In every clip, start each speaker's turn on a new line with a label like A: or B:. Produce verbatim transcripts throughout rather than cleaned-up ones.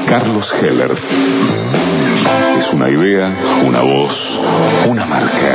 A: Carlos Heller. Es una idea, una voz, una marca.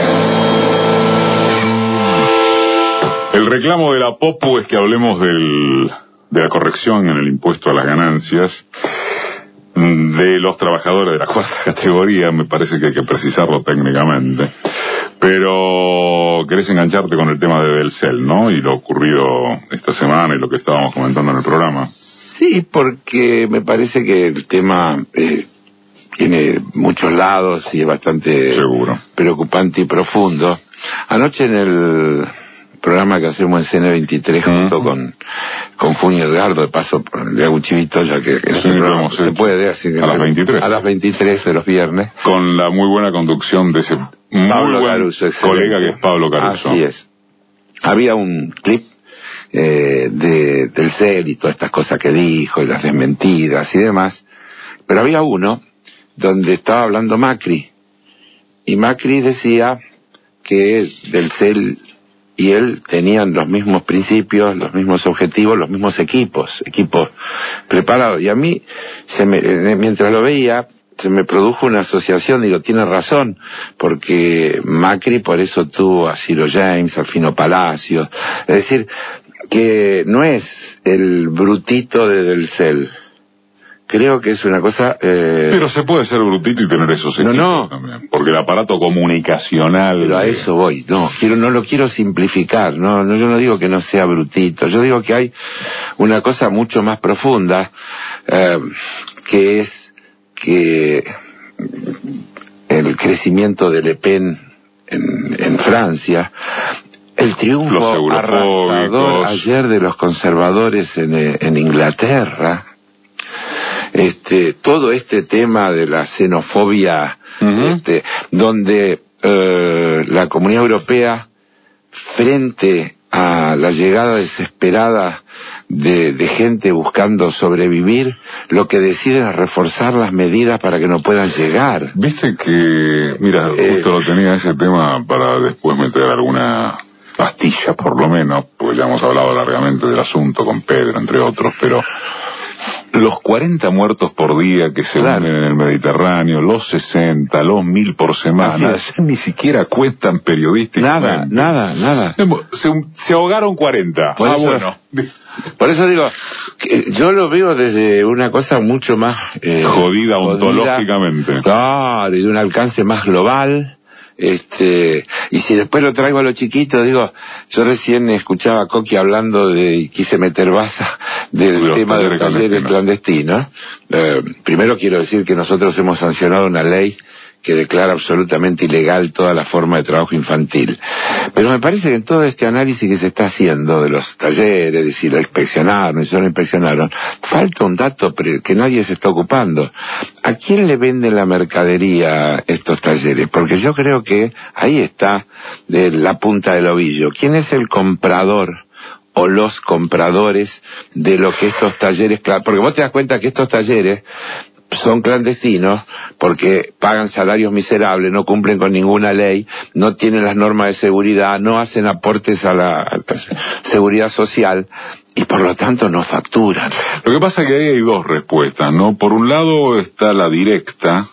A: El reclamo de la Popu es que hablemos del, de la corrección en el impuesto a las ganancias de los trabajadores de la cuarta categoría. Me parece que hay que precisarlo técnicamente. Pero querés engancharte con el tema de Delcel, ¿no? Y lo ocurrido esta semana y lo que estábamos comentando en el programa.
B: Sí, porque me parece que el tema eh, tiene muchos lados y es bastante
A: Seguro.
B: preocupante y profundo. Anoche en el programa que hacemos en C N veintitrés junto uh-huh. con con Funio Edgardo, de paso le hago un chivito ya que en este sí, programa se puede, así que
A: a las veintitrés
B: a las veintitrés de los viernes,
A: con la muy buena conducción de ese muy
B: Pablo
A: buen
B: Caruso,
A: colega que es Pablo Caruso.
B: Así es. Había un clip eh, de Delcel y todas estas cosas que dijo y las desmentidas y demás, pero había uno donde estaba hablando Macri y Macri decía que Delcel y él tenían los mismos principios, los mismos objetivos, los mismos equipos, equipos preparados. Y a mí, se me, mientras lo veía, se me produjo una asociación, digo, tiene razón, porque Macri por eso tuvo a Ciro James, al Fino Palacio. Es decir, que no es el brutito de Delcel. Creo que es una cosa... Eh...
A: Pero se puede ser brutito y tener esos equipos
B: no, no.
A: también. Porque el aparato comunicacional...
B: Pero a eso voy. No, quiero, no lo quiero simplificar. No, no, yo no digo que no sea brutito. Yo digo que hay una cosa mucho más profunda, eh, que es que el crecimiento de Le Pen en, en Francia... El triunfo arrasador ayer de los conservadores en, en Inglaterra... Este, todo este tema de la xenofobia, uh-huh. este, donde eh, la Comunidad Europea, frente a la llegada desesperada de, de gente buscando sobrevivir, lo que deciden es reforzar las medidas para que no puedan llegar.
A: Viste que, mira,
B: eh,
A: justo lo tenía ese tema para después meter alguna pastilla, por lo menos, porque ya hemos hablado largamente del asunto con Pedro, entre otros, pero... Los cuarenta muertos por día que se
B: claro.
A: unen en el Mediterráneo, los sesenta, los mil por semana, ni siquiera cuentan periodísticamente.
B: Nada, nada, nada.
A: Se, se ahogaron cuarenta.
B: Por
A: ah,
B: eso,
A: bueno.
B: Por eso digo, que yo lo veo desde una cosa mucho más...
A: Eh, jodida ontológicamente.
B: Claro, y de un alcance más global. Este, y si después lo traigo a lo chiquito, digo, yo recién escuchaba a Coqui hablando de, y quise meter baza del de tema de los talleres clandestinos. Eh, primero quiero decir que nosotros hemos sancionado una ley que declara absolutamente ilegal toda la forma de trabajo infantil. Pero me parece que en todo este análisis que se está haciendo de los talleres, de si lo inspeccionaron, si no lo inspeccionaron, falta un dato que nadie se está ocupando. ¿A quién le venden la mercadería estos talleres? Porque yo creo que ahí está de la punta del ovillo. ¿Quién es el comprador o los compradores de lo que estos talleres... Porque vos te das cuenta que estos talleres son clandestinos porque pagan salarios miserables, no cumplen con ninguna ley, no tienen las normas de seguridad, no hacen aportes a la, a la seguridad social y por lo tanto no facturan.
A: Lo que pasa es que ahí hay dos respuestas, ¿no? Por un lado está la directa,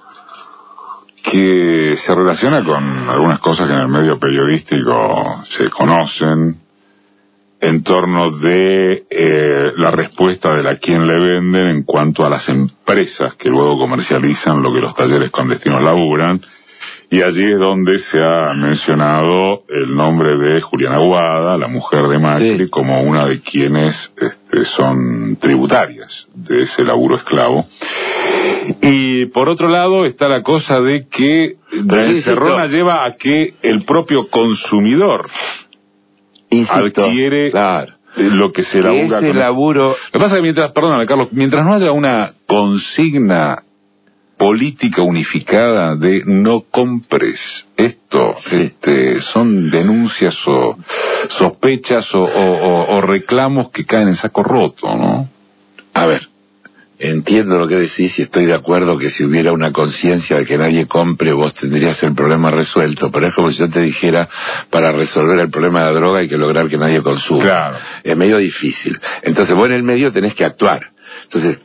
A: que se relaciona con algunas cosas que en el medio periodístico se conocen, en torno de eh, la respuesta de la quien le venden en cuanto a las empresas que luego comercializan lo que los talleres clandestinos laburan, y allí es donde se ha mencionado el nombre de Juliana Aguada, la mujer de Macri, sí, como una de quienes este, son tributarias de ese laburo esclavo. Y por otro lado está la cosa de que la encerrona lleva a que el propio consumidor Insisto, adquiere claro. lo que se labura
B: ese
A: con
B: laburo.
A: Eso. Lo que pasa es que mientras, perdóname Carlos, mientras no haya una consigna política unificada de no compres esto, sí. este, son denuncias o sospechas o, o, o, o reclamos que caen en saco roto, ¿no?
B: A ver, entiendo lo que decís y estoy de acuerdo que si hubiera una conciencia de que nadie compre, vos tendrías el problema resuelto, pero es como si yo te dijera, para resolver el problema de la droga hay que lograr que nadie consuma.
A: Claro.
B: Es medio difícil. Entonces vos en el medio tenés que actuar. Entonces,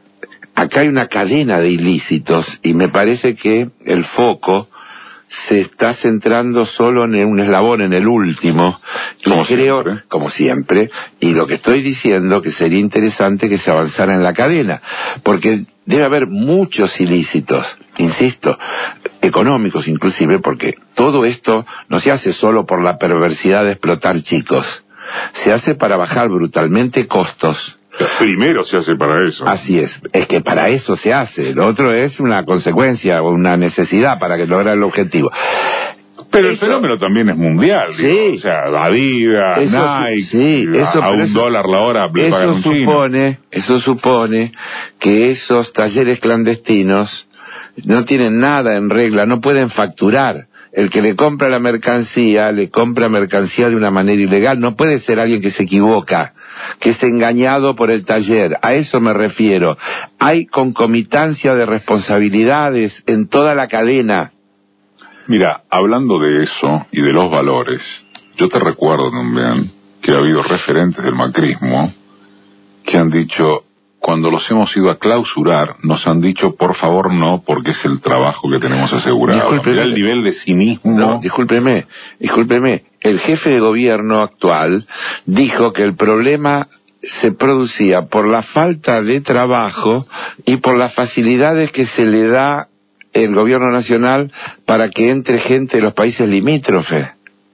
B: acá hay una cadena de ilícitos y me parece que el foco se está centrando solo en un eslabón, en el último, y como creo, siempre. como siempre, y lo que estoy diciendo que sería interesante que se avanzara en la cadena, porque debe haber muchos ilícitos, insisto, económicos inclusive, porque todo esto no se hace solo por la perversidad de explotar chicos, se hace para bajar brutalmente costos.
A: Primero se hace para eso.
B: Así es, es que para eso se hace, lo otro es una consecuencia o una necesidad para que lograr el objetivo.
A: Pero eso, el fenómeno también es mundial,
B: sí,
A: digo, o sea, Adidas,
B: eso,
A: Nike,
B: sí, eso,
A: a, a un
B: eso,
A: dólar la hora le
B: eso
A: pagan un
B: supone,
A: chino.
B: Eso supone que esos talleres clandestinos no tienen nada en regla, no pueden facturar. El que le compra la mercancía, le compra mercancía de una manera ilegal. No puede ser alguien que se equivoca, que es engañado por el taller. A eso me refiero. Hay concomitancia de responsabilidades en toda la cadena.
A: Mira, hablando de eso y de los valores, yo te recuerdo también que ha habido referentes del macrismo que han dicho, cuando los hemos ido a clausurar, nos han dicho, por favor, no, porque es el trabajo que tenemos asegurado. Mira el nivel de cinismo.
B: No, discúlpeme, discúlpeme. El jefe de gobierno actual dijo que el problema se producía por la falta de trabajo y por las facilidades que se le da el gobierno nacional para que entre gente de los países limítrofes.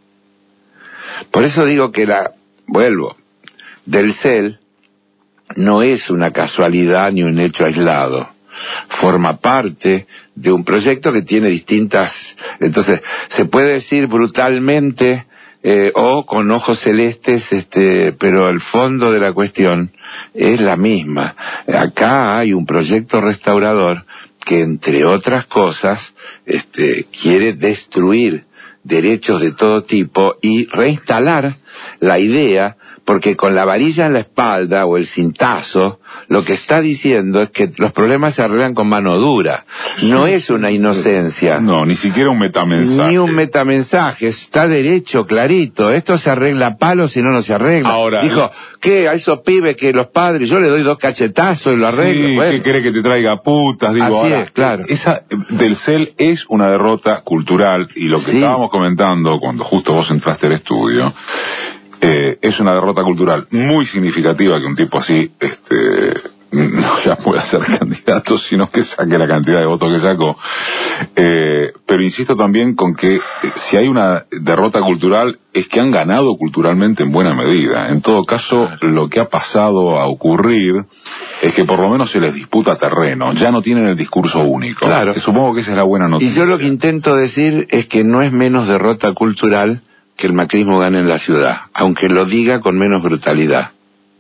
B: Por eso digo que la, vuelvo, del C E L no es una casualidad ni un hecho aislado. Forma parte de un proyecto que tiene distintas... Entonces, se puede decir brutalmente eh, o con ojos celestes, este, pero el fondo de la cuestión es la misma. Acá hay un proyecto restaurador que, entre otras cosas, este, quiere destruir derechos de todo tipo y reinstalar la idea, porque con la varilla en la espalda o el cintazo, lo que está diciendo es que los problemas se arreglan con mano dura. No es una inocencia.
A: No, ni siquiera un metamensaje.
B: Ni un metamensaje, está derecho, clarito. Esto se arregla a palos, si no, no se arregla.
A: Ahora,
B: dijo, ¿qué? A esos pibes que los padres, yo le doy dos cachetazos y lo arreglo.
A: Sí,
B: bueno.
A: ¿Qué quiere que te traiga putas? Digo,
B: Así
A: ahora,
B: es, claro.
A: Esa del C E L es una derrota cultural, y lo que
B: sí.
A: estábamos comentando cuando justo vos entraste al estudio, eh, es una derrota cultural muy significativa que un tipo así, este, no ya pueda ser candidato, sino que saque la cantidad de votos que sacó. Eh, pero insisto también con que eh, si hay una derrota cultural es que han ganado culturalmente en buena medida. En todo caso, lo que ha pasado a ocurrir es que por lo menos se les disputa terreno, ya no tienen el discurso único.
B: Claro.
A: Que supongo que esa es la buena noticia.
B: Y yo lo que intento decir es que no es menos derrota cultural que el macrismo gane en la ciudad, aunque lo diga con menos brutalidad.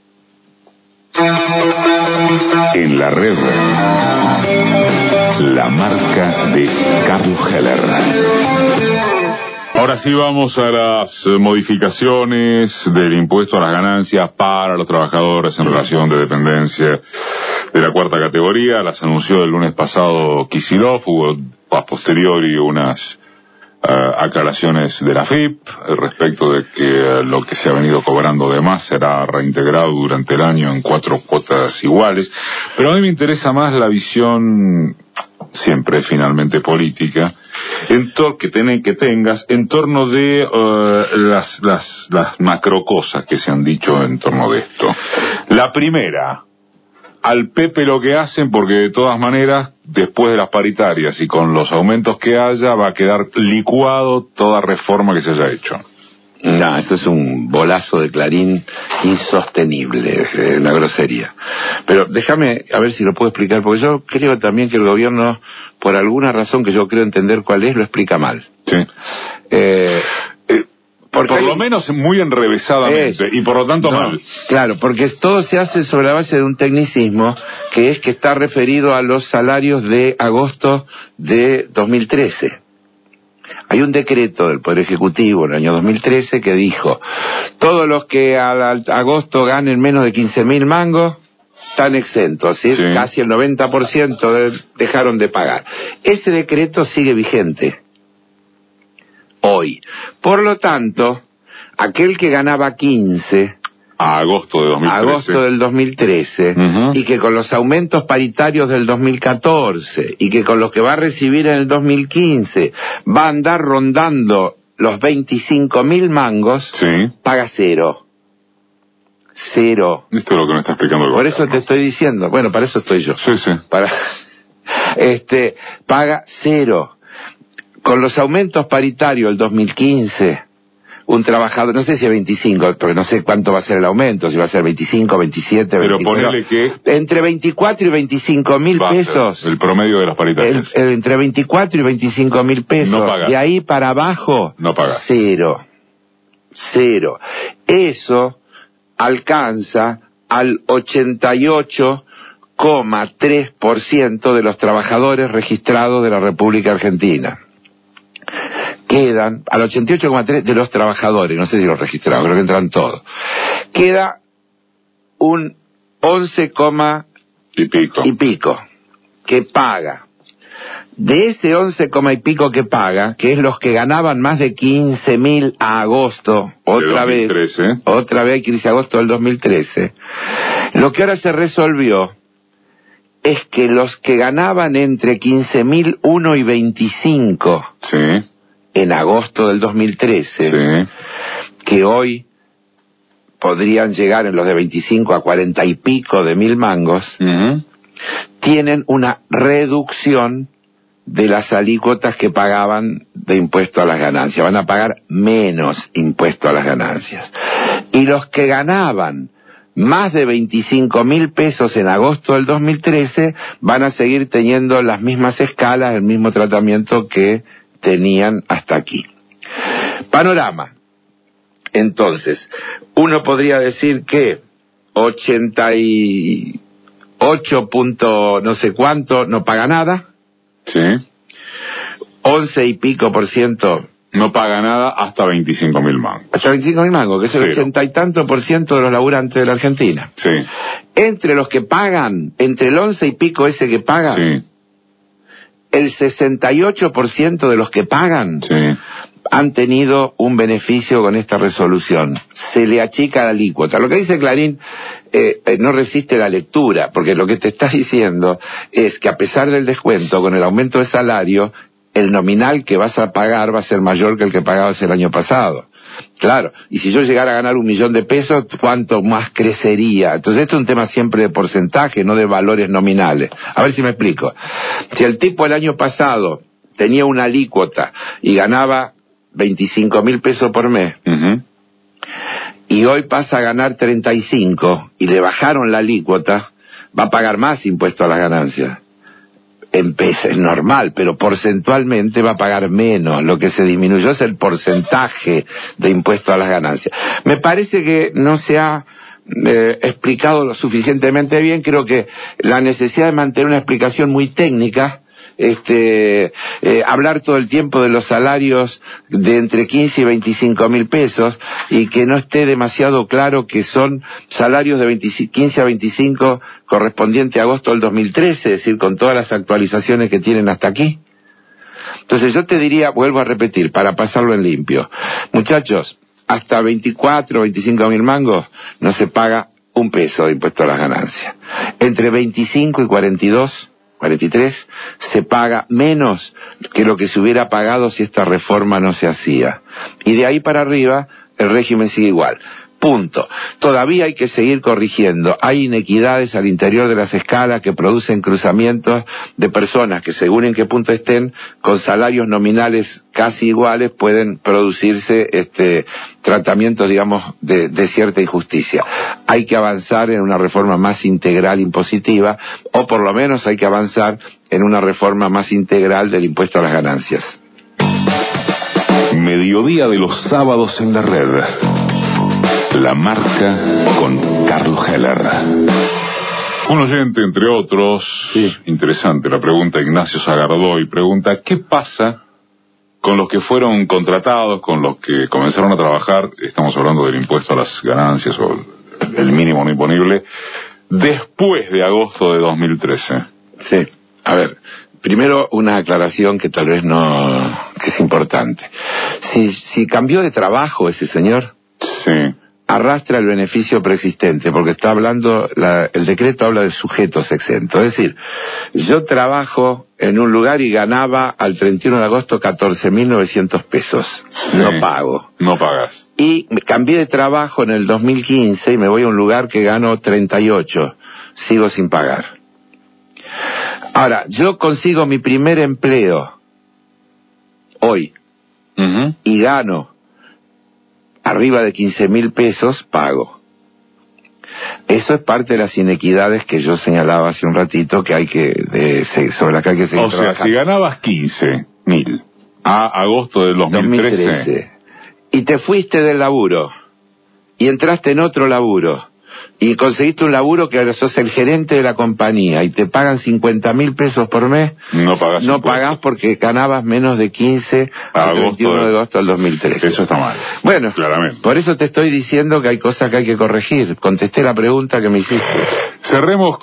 A: En la red, la marca de Carlos Heller. Ahora sí vamos a las modificaciones del impuesto a las ganancias para los trabajadores en relación de dependencia de la cuarta categoría. Las anunció el lunes pasado Kicillof, hubo a posteriori unas Uh, aclaraciones de la F I P respecto de que uh, lo que se ha venido cobrando de más será reintegrado durante el año en cuatro cuotas iguales, pero a mí me interesa más la visión siempre finalmente política en to que, ten que tengas en torno de uh, las, las, las macro cosas que se han dicho en torno de esto. La primera, al Pepe lo que hacen, porque de todas maneras, después de las paritarias y con los aumentos que haya, va a quedar licuado toda reforma que se haya hecho.
B: No, eso es un bolazo de Clarín insostenible, eh, una grosería. Pero déjame a ver si lo puedo explicar, porque yo creo también que el gobierno, por alguna razón que yo creo entender cuál es, lo explica mal.
A: Sí.
B: Eh...
A: Porque por lo hay... menos muy enrevesadamente, es, y por lo tanto
B: no,
A: mal.
B: Claro, porque todo se hace sobre la base de un tecnicismo que es que está referido a los salarios de agosto de dos mil trece. Hay un decreto del Poder Ejecutivo en el año dos mil trece que dijo, todos los que al agosto ganen menos de quince mil mangos están exentos, ¿sí? Sí. Casi el noventa por ciento de, dejaron de pagar. Ese decreto sigue vigente hoy. Por lo tanto, aquel que ganaba quince
A: a agosto de dos mil trece.
B: Agosto del dos mil trece, uh-huh. y que con los aumentos paritarios del dos mil catorce, y que con los que va a recibir en el dos mil quince, va a andar rondando los veinticinco mil mangos,
A: sí.
B: paga cero. Cero.
A: Esto es lo que me está explicando el
B: Por
A: gobierno.
B: eso te estoy diciendo, bueno, para eso estoy yo.
A: Sí, sí.
B: Para, este, paga cero. Con los aumentos paritarios del dos mil quince, un trabajador, no sé si es veinticinco, porque no sé cuánto va a ser el aumento, si va a ser veinticinco, veintisiete,
A: pero
B: veinticuatro.
A: ponele que...
B: Entre veinticuatro y veinticinco mil pesos.
A: El promedio de las paritarias.
B: El, el, entre veinticuatro y veinticinco mil pesos.
A: No paga.
B: De ahí para abajo,
A: no paga.
B: Cero. Cero. Eso alcanza al ochenta y ocho coma tres por ciento de los trabajadores registrados de la República Argentina. Quedan, al ochenta y ocho coma tres por ciento de los trabajadores, no sé si los registrados, creo que entran todos. Queda un once,
A: y pico.
B: y pico que paga. De ese once, y pico que paga, que es los que ganaban más de quince mil a agosto, otra vez, otra vez crisis agosto del dos mil trece, lo que ahora se resolvió es que los que ganaban entre quince mil uno y veinticinco,
A: sí.
B: en agosto del dos mil trece,
A: sí.
B: que hoy podrían llegar en los de veinticinco a cuarenta y pico de mil mangos,
A: uh-huh.
B: tienen una reducción de las alícuotas que pagaban de impuesto a las ganancias. Van a pagar menos impuesto a las ganancias. Y los que ganaban más de veinticinco mil pesos en agosto del dos mil trece van a seguir teniendo las mismas escalas, el mismo tratamiento que tenían hasta aquí. Panorama. Entonces, uno podría decir que ochenta y ocho punto no sé cuánto no paga nada.
A: Sí.
B: once y pico por ciento
A: no paga nada hasta veinticinco mil mangos.
B: Hasta veinticinco mil mangos, que es el ochenta y tanto por ciento de los laburantes de la Argentina.
A: Sí.
B: Entre los que pagan, entre el once y pico ese que pagan,
A: sí.
B: el sesenta y ocho por ciento de los que pagan
A: sí.
B: han tenido un beneficio con esta resolución. Se le achica la alícuota. Lo que dice Clarín eh, eh, no resiste la lectura, porque lo que te está diciendo es que a pesar del descuento, con el aumento de salario, el nominal que vas a pagar va a ser mayor que el que pagabas el año pasado. Claro, y si yo llegara a ganar un millón de pesos, ¿cuánto más crecería? Entonces esto es un tema siempre de porcentaje, no de valores nominales. A ver si me explico. Si el tipo el año pasado tenía una alícuota y ganaba veinticinco mil pesos por mes,
A: uh-huh.
B: y hoy pasa a ganar treinta y cinco y le bajaron la alícuota, va a pagar más impuesto a las ganancias. En pesos es normal, pero porcentualmente va a pagar menos. Lo que se disminuyó es el porcentaje de impuesto a las ganancias. Me parece que no se ha eh, explicado lo suficientemente bien. Creo que la necesidad de mantener una explicación muy técnica, este eh, hablar todo el tiempo de los salarios de entre quince y veinticinco mil pesos y que no esté demasiado claro que son salarios de quince a veinticinco correspondiente a agosto del dos mil trece, es decir, con todas las actualizaciones que tienen hasta aquí. Entonces yo te diría, vuelvo a repetir, para pasarlo en limpio, muchachos, hasta veinticuatro, veinticinco mil mangos no se paga un peso de impuesto a las ganancias. Entre veinticinco y cuarenta y dos, cuarenta y tres, se paga menos que lo que se hubiera pagado si esta reforma no se hacía. Y de ahí para arriba, el régimen sigue igual. Punto. Todavía hay que seguir corrigiendo. Hay inequidades al interior de las escalas que producen cruzamientos de personas que, según en qué punto estén, con salarios nominales casi iguales, pueden producirse este tratamientos, digamos, de, de cierta injusticia. Hay que avanzar en una reforma más integral impositiva, o por lo menos hay que avanzar en una reforma más integral del impuesto a las ganancias.
A: Mediodía de los sábados en la red. La marca con Carlos Heller. Un oyente, entre otros,
B: sí.
A: Interesante la pregunta, Ignacio Zagardoy, pregunta, ¿qué pasa con los que fueron contratados, con los que comenzaron a trabajar, estamos hablando del impuesto a las ganancias o el mínimo no imponible, después de agosto de dos mil trece?
B: Sí, a ver, primero una aclaración que tal vez no, que es importante. Si, si cambió de trabajo ese señor,
A: sí.
B: arrastra el beneficio preexistente, porque está hablando, la, el decreto habla de sujetos exentos. Es decir, yo trabajo en un lugar y ganaba al treinta y uno de agosto catorce mil novecientos pesos. Sí, no pago.
A: No pagas.
B: Y me cambié de trabajo en el dos mil quince y me voy a un lugar que gano treinta y ocho. Sigo sin pagar. Ahora, yo consigo mi primer empleo hoy uh-huh. y gano arriba de quince mil pesos, pago. Eso es parte de las inequidades que yo señalaba hace un ratito que hay que de, sobre las que hay que seguir
A: o sea, trabajando. Si ganabas quince mil a agosto del dos mil trece, dos mil trece
B: y te fuiste del laburo y entraste en otro laburo y conseguiste un laburo que ahora sos el gerente de la compañía y te pagan cincuenta mil pesos por mes,
A: no pagás
B: no pagás porque ganabas menos de quince al treinta y uno de agosto del dos mil trece.
A: Eso está mal.
B: Bueno,
A: claramente.
B: Por eso te estoy diciendo que hay cosas que hay que corregir. Contesté la pregunta que me hiciste.
A: Cerremos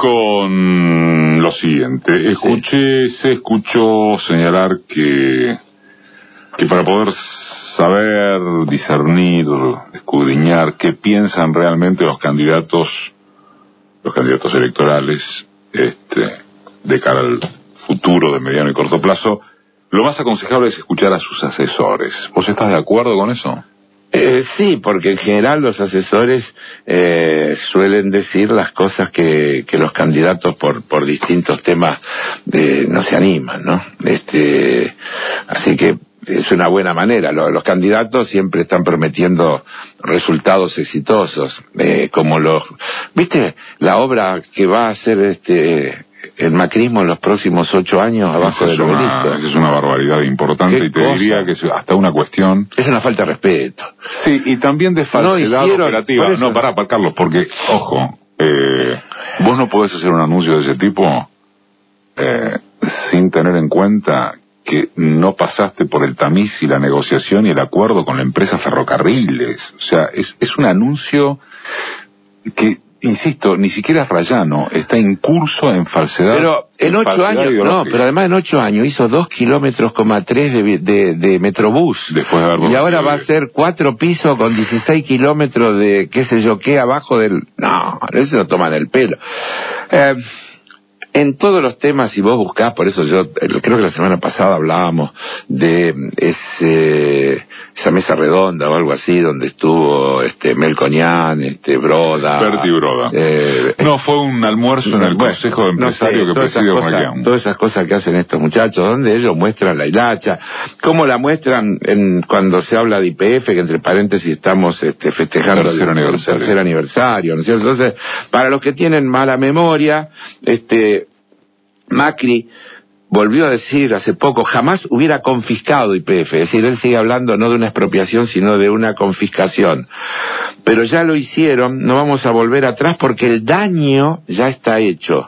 A: con lo siguiente. Escuché, sí. se escuchó señalar que, que para poder saber, discernir, escudriñar qué piensan realmente los candidatos, los candidatos electorales, este, de cara al futuro de mediano y corto plazo, lo más aconsejable es escuchar a sus asesores. ¿Vos estás de acuerdo con eso?
B: Eh, sí, porque en general los asesores eh, suelen decir las cosas que, que los candidatos por, por distintos temas eh, no se animan, ¿no? Este, así que es una buena manera. Los, los candidatos siempre están prometiendo resultados exitosos, eh, como los, ¿viste la obra que va a hacer este el macrismo en los próximos ocho años abajo del obelisco?
A: Es una barbaridad importante y te cosa? diría que es hasta una cuestión.
B: Es una falta de respeto.
A: Sí, y también de falsedad no hicieron, operativa. No, pará, pará, Carlos, porque, ojo, eh, vos no podés hacer un anuncio de ese tipo eh, sin tener en cuenta que no pasaste por el tamiz y la negociación y el acuerdo con la empresa Ferrocarriles. O sea, es, es un anuncio que, insisto, ni siquiera es rayano, está en curso en falsedad.
B: Pero en ocho años, no, pero además en ocho años hizo dos kilómetros coma tres de, de, de Metrobús.
A: Después de haber
B: y ahora va a ser cuatro pisos con dieciséis kilómetros de qué sé yo qué abajo del... No, eso lo toman el pelo. Eh... En todos los temas, si vos buscás, por eso yo creo que la semana pasada hablábamos de ese, esa mesa redonda o algo así, donde estuvo este Melconian, este Broda.
A: Berti Broda. Eh, no, fue un almuerzo en el bueno, Consejo de Empresarios no sé, que preside Morgan.
B: Todas esas cosas que hacen estos muchachos, donde ellos muestran la hilacha, cómo la muestran en, cuando se habla de I P F, que entre paréntesis estamos este, festejando
A: el tercer,
B: el,
A: aniversario.
B: el tercer aniversario, ¿no es cierto? Entonces, para los que tienen mala memoria, este Macri volvió a decir hace poco, jamás hubiera confiscado I P F, es decir, él sigue hablando no de una expropiación, sino de una confiscación. Pero ya lo hicieron, no vamos a volver atrás porque el daño ya está hecho.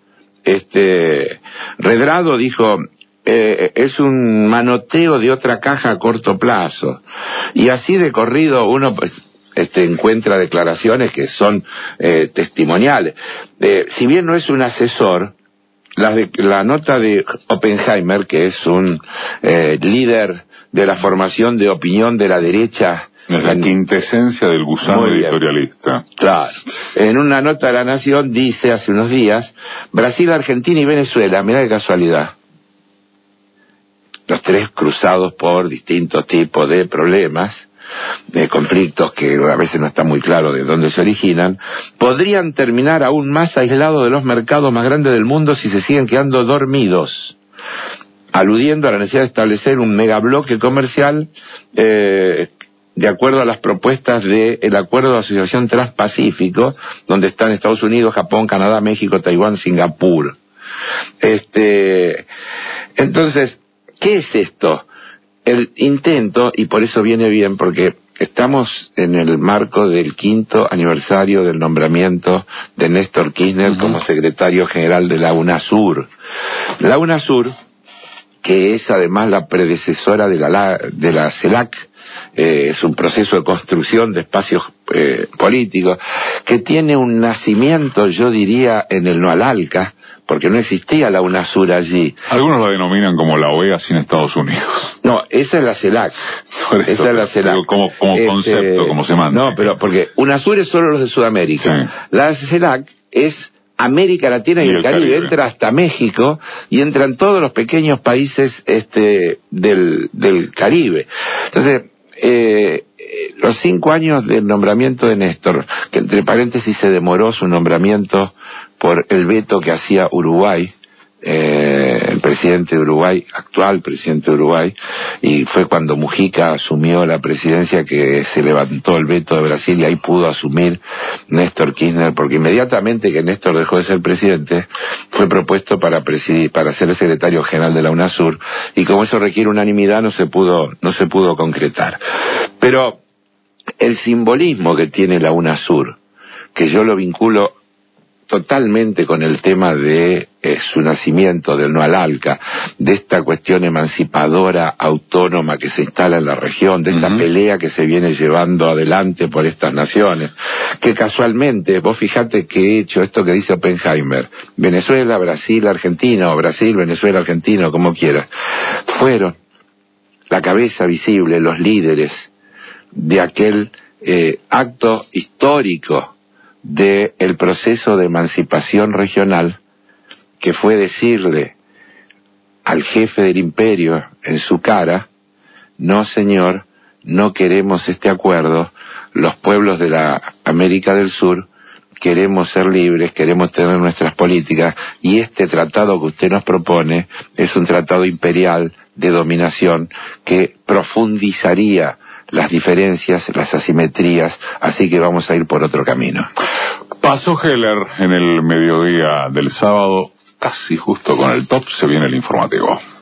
B: Este, Redrado dijo, eh, es un manoteo de otra caja a corto plazo. Y así de corrido uno pues, este, encuentra declaraciones que son eh, testimoniales. Eh, si bien no es un asesor, La, de, la nota de Oppenheimer, que es un eh, líder de la formación de opinión de la derecha,
A: es la en, quintesencia del gusano editorialista.
B: Claro. En una nota de La Nación dice hace unos días, Brasil, Argentina y Venezuela, mirá qué casualidad, los tres cruzados por distintos tipos de problemas, de conflictos que a veces no está muy claro de dónde se originan, podrían terminar aún más aislados de los mercados más grandes del mundo si se siguen quedando dormidos, aludiendo a la necesidad de establecer un megabloque comercial eh, de acuerdo a las propuestas del Acuerdo de Asociación Transpacífico, donde están Estados Unidos, Japón, Canadá, México, Taiwán, Singapur. Este, entonces, ¿qué es esto? El intento, y por eso viene bien, porque estamos en el marco del quinto aniversario del nombramiento de Néstor Kirchner uh-huh. como secretario general de la UNASUR. La UNASUR, que es además la predecesora de la, de la CELAC, eh, es un proceso de construcción de espacios eh, políticos, que tiene un nacimiento, yo diría, en el Noalalca, porque no existía la UNASUR allí.
A: Algunos la denominan como la O E A sin Estados Unidos.
B: No, esa es la CELAC. Esa es la CELAC.
A: Como, como este, concepto, como se manda.
B: No, pero porque UNASUR es solo los de Sudamérica. Sí. La CELAC es América Latina y, y el, el Caribe. Caribe, entra hasta México y entran todos los pequeños países este del, del Caribe. Entonces, eh, los cinco años del nombramiento de Néstor, que entre paréntesis se demoró su nombramiento por el veto que hacía Uruguay, eh, el presidente de Uruguay, actual presidente de Uruguay, y fue cuando Mujica asumió la presidencia que se levantó el veto de Brasil y ahí pudo asumir Néstor Kirchner, porque inmediatamente que Néstor dejó de ser presidente, fue propuesto para presidir, para ser el secretario general de la UNASUR, y como eso requiere unanimidad no se pudo, no se pudo concretar. Pero el simbolismo que tiene la UNASUR, que yo lo vinculo totalmente con el tema de eh, su nacimiento, del Noalalca, de esta cuestión emancipadora, autónoma que se instala en la región, de esta uh-huh. pelea que se viene llevando adelante por estas naciones, que casualmente, vos fijate que he hecho esto que dice Oppenheimer, Venezuela, Brasil, Argentina, o Brasil, Venezuela, Argentina, como quieras, fueron la cabeza visible, los líderes de aquel eh, acto histórico de el proceso de emancipación regional, que fue decirle al jefe del imperio en su cara: no señor, no queremos este acuerdo, los pueblos de la América del Sur queremos ser libres, queremos tener nuestras políticas, y este tratado que usted nos propone es un tratado imperial de dominación que profundizaría las diferencias, las asimetrías, así que vamos a ir por otro camino.
A: Pasó Heller en el mediodía del sábado, casi justo con el top, se viene el informativo.